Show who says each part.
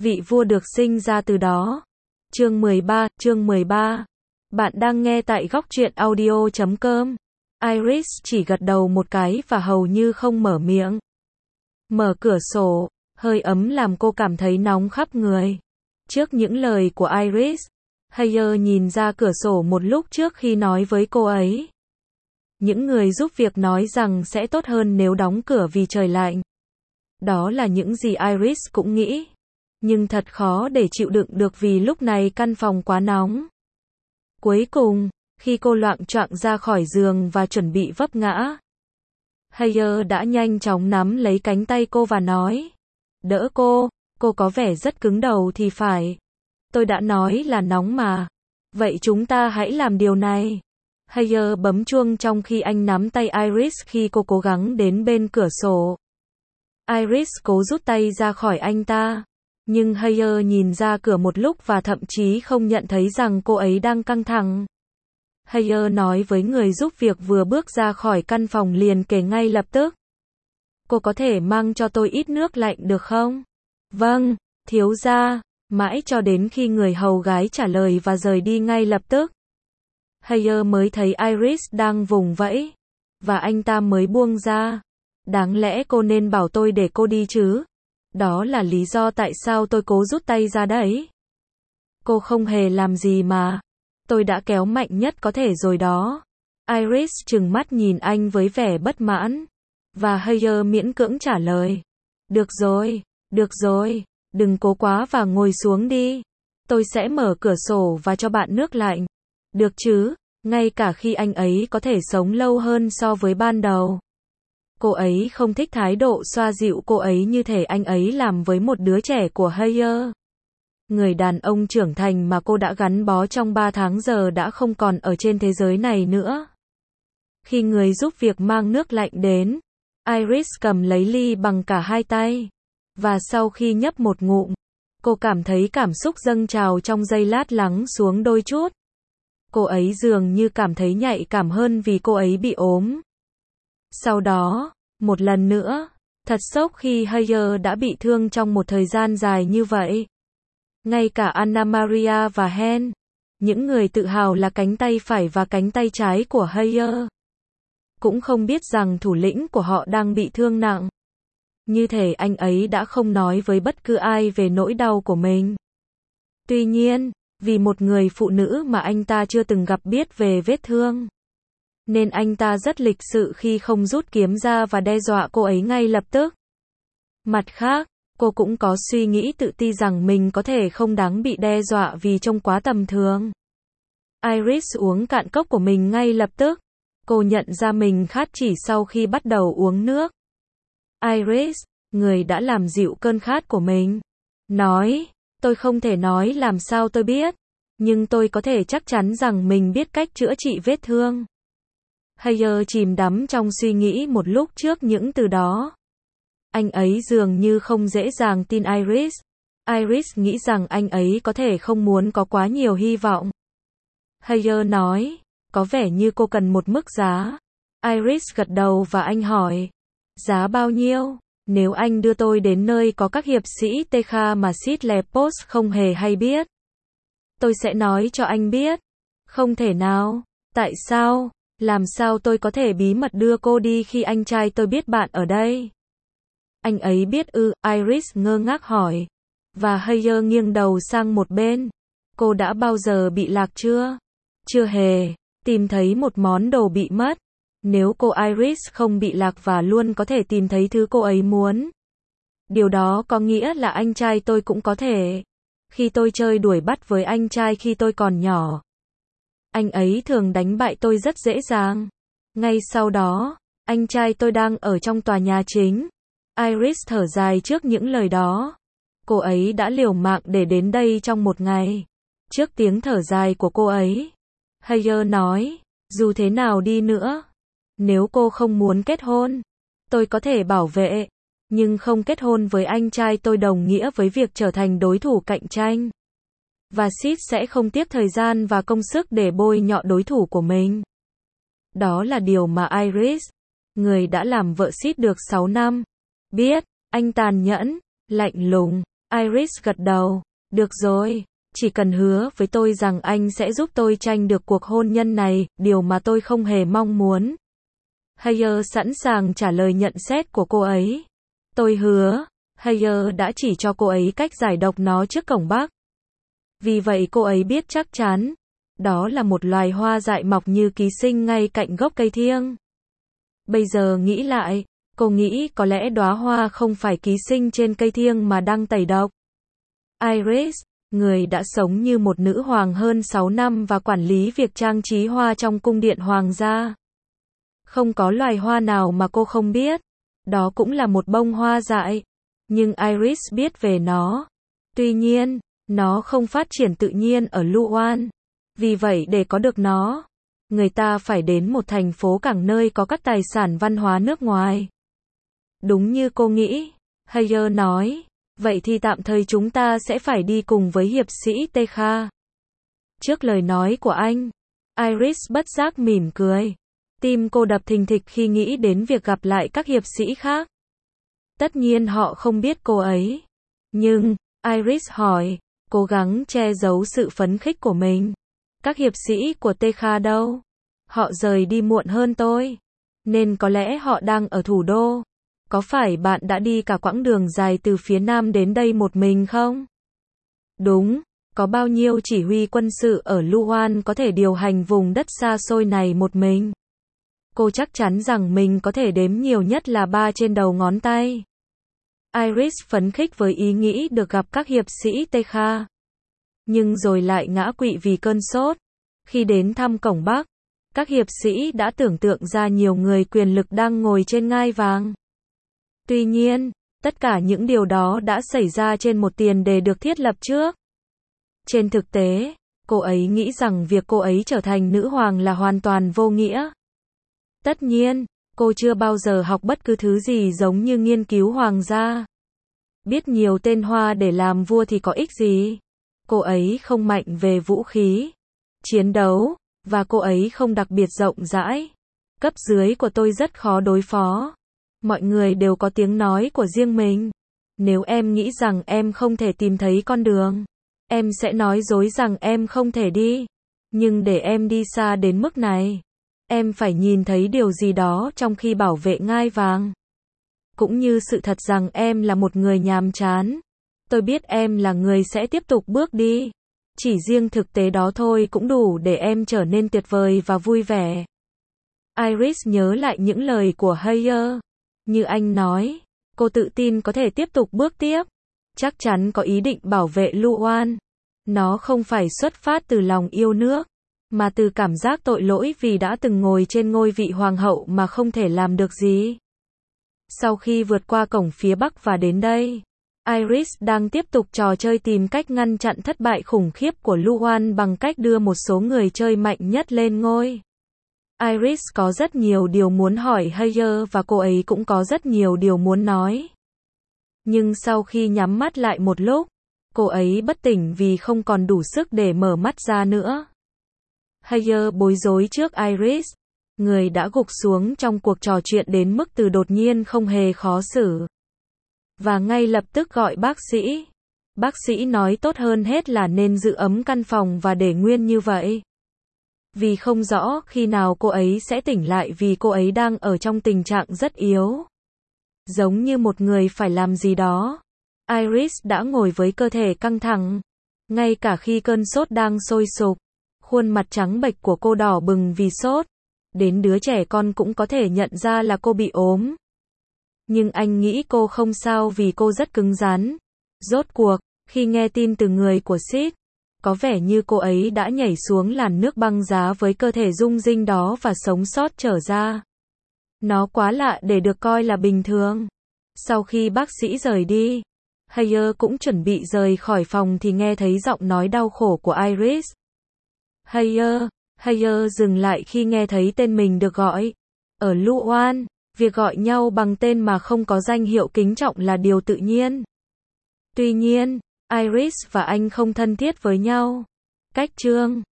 Speaker 1: vị vua được sinh ra từ đó. Chương 13. Bạn đang nghe tại góc truyện audio.com. Iris chỉ gật đầu một cái và hầu như không mở miệng. Mở cửa sổ, hơi ấm làm cô cảm thấy nóng khắp người. Trước những lời của Iris, Hayer nhìn ra cửa sổ một lúc trước khi nói với cô ấy. Những người giúp việc nói rằng sẽ tốt hơn nếu đóng cửa vì trời lạnh. Đó là những gì Iris cũng nghĩ. Nhưng thật khó để chịu đựng được vì lúc này căn phòng quá nóng. Cuối cùng, khi cô loạng choạng ra khỏi giường và chuẩn bị vấp ngã, Hayer đã nhanh chóng nắm lấy cánh tay cô và nói. Đỡ cô có vẻ rất cứng đầu thì phải. Tôi đã nói là nóng mà. Vậy chúng ta hãy làm điều này. Hayer bấm chuông trong khi anh nắm tay Iris khi cô cố gắng đến bên cửa sổ. Iris cố rút tay ra khỏi anh ta. Nhưng Hayer nhìn ra cửa một lúc và thậm chí không nhận thấy rằng cô ấy đang căng thẳng. Hayer nói với người giúp việc vừa bước ra khỏi căn phòng liền kể ngay lập tức. Cô có thể mang cho tôi ít nước lạnh được không? Vâng, thiếu gia. Mãi cho đến khi người hầu gái trả lời và rời đi ngay lập tức. Hayer mới thấy Iris đang vùng vẫy. Và anh ta mới buông ra. Đáng lẽ cô nên bảo tôi để cô đi chứ. Đó là lý do tại sao tôi cố rút tay ra đấy. Cô không hề làm gì mà. Tôi đã kéo mạnh nhất có thể rồi đó. Iris trừng mắt nhìn anh với vẻ bất mãn. Và Hayer miễn cưỡng trả lời. Được rồi, đừng cố quá và ngồi xuống đi. Tôi sẽ mở cửa sổ và cho bạn nước lạnh. Được chứ, ngay cả khi anh ấy có thể sống lâu hơn so với ban đầu. Cô ấy không thích thái độ xoa dịu cô ấy như thể anh ấy làm với một đứa trẻ của Hayer. Người đàn ông trưởng thành mà cô đã gắn bó trong 3 tháng giờ đã không còn ở trên thế giới này nữa. Khi người giúp việc mang nước lạnh đến, Iris cầm lấy ly bằng cả hai tay. Và sau khi nhấp một ngụm, cô cảm thấy cảm xúc dâng trào trong giây lát lắng xuống đôi chút. Cô ấy dường như cảm thấy nhạy cảm hơn vì cô ấy bị ốm. Sau đó, một lần nữa, thật sốc khi Hayer đã bị thương trong một thời gian dài như vậy. Ngay cả Anna Maria và Hen, những người tự hào là cánh tay phải và cánh tay trái của Hayer, cũng không biết rằng thủ lĩnh của họ đang bị thương nặng. Như thể anh ấy đã không nói với bất cứ ai về nỗi đau của mình. Tuy nhiên, vì một người phụ nữ mà anh ta chưa từng gặp biết về vết thương, nên anh ta rất lịch sự khi không rút kiếm ra và đe dọa cô ấy ngay lập tức. Mặt khác, cô cũng có suy nghĩ tự ti rằng mình có thể không đáng bị đe dọa vì trông quá tầm thường. Iris uống cạn cốc của mình ngay lập tức. Cô nhận ra mình khát chỉ sau khi bắt đầu uống nước. Iris, người đã làm dịu cơn khát của mình, nói, tôi không thể nói làm sao tôi biết, nhưng tôi có thể chắc chắn rằng mình biết cách chữa trị vết thương. Hayer chìm đắm trong suy nghĩ một lúc trước những từ đó. Anh ấy dường như không dễ dàng tin Iris. Iris nghĩ rằng anh ấy có thể không muốn có quá nhiều hy vọng. Hayer nói, có vẻ như cô cần một mức giá. Iris gật đầu và anh hỏi, giá bao nhiêu? Nếu anh đưa tôi đến nơi có các hiệp sĩ Tekha mà Sid Lepos không hề hay biết, tôi sẽ nói cho anh biết. Không thể nào. Tại sao? Làm sao tôi có thể bí mật đưa cô đi khi anh trai tôi biết bạn ở đây? Anh ấy biết ư? Iris ngơ ngác hỏi. Và Hayer nghiêng đầu sang một bên. Cô đã bao giờ bị lạc chưa? Chưa hề. Tìm thấy một món đồ bị mất. Nếu cô Iris không bị lạc và luôn có thể tìm thấy thứ cô ấy muốn, điều đó có nghĩa là anh trai tôi cũng có thể. Khi tôi chơi đuổi bắt với anh trai khi tôi còn nhỏ, anh ấy thường đánh bại tôi rất dễ dàng. Ngay sau đó, anh trai tôi đang ở trong tòa nhà chính. Iris thở dài trước những lời đó. Cô ấy đã liều mạng để đến đây trong một ngày. Trước tiếng thở dài của cô ấy, Hayer nói, dù thế nào đi nữa, nếu cô không muốn kết hôn, tôi có thể bảo vệ. Nhưng không kết hôn với anh trai tôi đồng nghĩa với việc trở thành đối thủ cạnh tranh. Và Sid sẽ không tiếc thời gian và công sức để bôi nhọ đối thủ của mình. Đó là điều mà Iris, người đã làm vợ Sid được 6 năm, biết. Anh tàn nhẫn, lạnh lùng, Iris gật đầu. Được rồi, chỉ cần hứa với tôi rằng anh sẽ giúp tôi tranh được cuộc hôn nhân này, điều mà tôi không hề mong muốn. Hayer sẵn sàng trả lời nhận xét của cô ấy. Tôi hứa. Hayer đã chỉ cho cô ấy cách giải độc nó trước cổng Bắc. Vì vậy cô ấy biết chắc chắn. Đó là một loài hoa dại mọc như ký sinh ngay cạnh gốc cây thiêng. Bây giờ nghĩ lại, cô nghĩ có lẽ đóa hoa không phải ký sinh trên cây thiêng mà đang tẩy độc. Iris, người đã sống như một nữ hoàng hơn 6 năm và quản lý việc trang trí hoa trong cung điện hoàng gia. Không có loài hoa nào mà cô không biết. Đó cũng là một bông hoa dại. Nhưng Iris biết về nó. Tuy nhiên, nó không phát triển tự nhiên ở Luan. Vì vậy để có được nó, người ta phải đến một thành phố cảng nơi có các tài sản văn hóa nước ngoài. Đúng như cô nghĩ, Hayer nói. Vậy thì tạm thời chúng ta sẽ phải đi cùng với hiệp sĩ Tekha. Trước lời nói của anh, Iris bất giác mỉm cười. Tim cô đập thình thịch khi nghĩ đến việc gặp lại các hiệp sĩ khác. Tất nhiên họ không biết cô ấy. Nhưng, Iris hỏi, cố gắng che giấu sự phấn khích của mình. Các hiệp sĩ của Tekha đâu? Họ rời đi muộn hơn tôi. Nên có lẽ họ đang ở thủ đô. Có phải bạn đã đi cả quãng đường dài từ phía nam đến đây một mình không? Đúng, có bao nhiêu chỉ huy quân sự ở Luan có thể điều hành vùng đất xa xôi này một mình? Cô chắc chắn rằng mình có thể đếm nhiều nhất là 3 trên đầu ngón tay. Iris phấn khích với ý nghĩ được gặp các hiệp sĩ Tekha. Nhưng rồi lại ngã quỵ vì cơn sốt. Khi đến thăm cổng Bắc, các hiệp sĩ đã tưởng tượng ra nhiều người quyền lực đang ngồi trên ngai vàng. Tuy nhiên, tất cả những điều đó đã xảy ra trên một tiền đề được thiết lập trước. Trên thực tế, cô ấy nghĩ rằng việc cô ấy trở thành nữ hoàng là hoàn toàn vô nghĩa. Tất nhiên, cô chưa bao giờ học bất cứ thứ gì giống như nghiên cứu hoàng gia. Biết nhiều tên hoa để làm vua thì có ích gì? Cô ấy không mạnh về vũ khí, chiến đấu, và cô ấy không đặc biệt rộng rãi. Cấp dưới của tôi rất khó đối phó. Mọi người đều có tiếng nói của riêng mình. Nếu em nghĩ rằng em không thể tìm thấy con đường, em sẽ nói dối rằng em không thể đi. Nhưng để em đi xa đến mức này, em phải nhìn thấy điều gì đó trong khi bảo vệ ngai vàng. Cũng như sự thật rằng em là một người nhàm chán. Tôi biết em là người sẽ tiếp tục bước đi. Chỉ riêng thực tế đó thôi cũng đủ để em trở nên tuyệt vời và vui vẻ. Iris nhớ lại những lời của Hayer. Như anh nói, cô tự tin có thể tiếp tục bước tiếp. Chắc chắn có ý định bảo vệ Luan. Nó không phải xuất phát từ lòng yêu nước, mà từ cảm giác tội lỗi vì đã từng ngồi trên ngôi vị hoàng hậu mà không thể làm được gì. Sau khi vượt qua cổng phía Bắc và đến đây, Iris đang tiếp tục trò chơi tìm cách ngăn chặn thất bại khủng khiếp của Luan bằng cách đưa một số người chơi mạnh nhất lên ngôi. Iris có rất nhiều điều muốn hỏi Hayer và cô ấy cũng có rất nhiều điều muốn nói. Nhưng sau khi nhắm mắt lại một lúc, cô ấy bất tỉnh vì không còn đủ sức để mở mắt ra nữa. Hayer bối rối trước Iris, người đã gục xuống trong cuộc trò chuyện đến mức từ đột nhiên không hề khó xử. Và ngay lập tức gọi bác sĩ. Bác sĩ nói tốt hơn hết là nên giữ ấm căn phòng và để nguyên như vậy. Vì không rõ khi nào cô ấy sẽ tỉnh lại vì cô ấy đang ở trong tình trạng rất yếu. Giống như một người phải làm gì đó. Iris đã ngồi với cơ thể căng thẳng. Ngay cả khi cơn sốt đang sôi sục. Khuôn mặt trắng bệch của cô đỏ bừng vì sốt. Đến đứa trẻ con cũng có thể nhận ra là cô bị ốm. Nhưng anh nghĩ cô không sao vì cô rất cứng rắn. Rốt cuộc, khi nghe tin từ người của Sid, có vẻ như cô ấy đã nhảy xuống làn nước băng giá với cơ thể rung rinh đó và sống sót trở ra. Nó quá lạ để được coi là bình thường. Sau khi bác sĩ rời đi, Hayer cũng chuẩn bị rời khỏi phòng thì nghe thấy giọng nói đau khổ của Iris. Hayer dừng lại khi nghe thấy tên mình được gọi. Ở Luan, việc gọi nhau bằng tên mà không có danh hiệu kính trọng là điều tự nhiên. Tuy nhiên, Iris và anh không thân thiết với nhau. Cách chương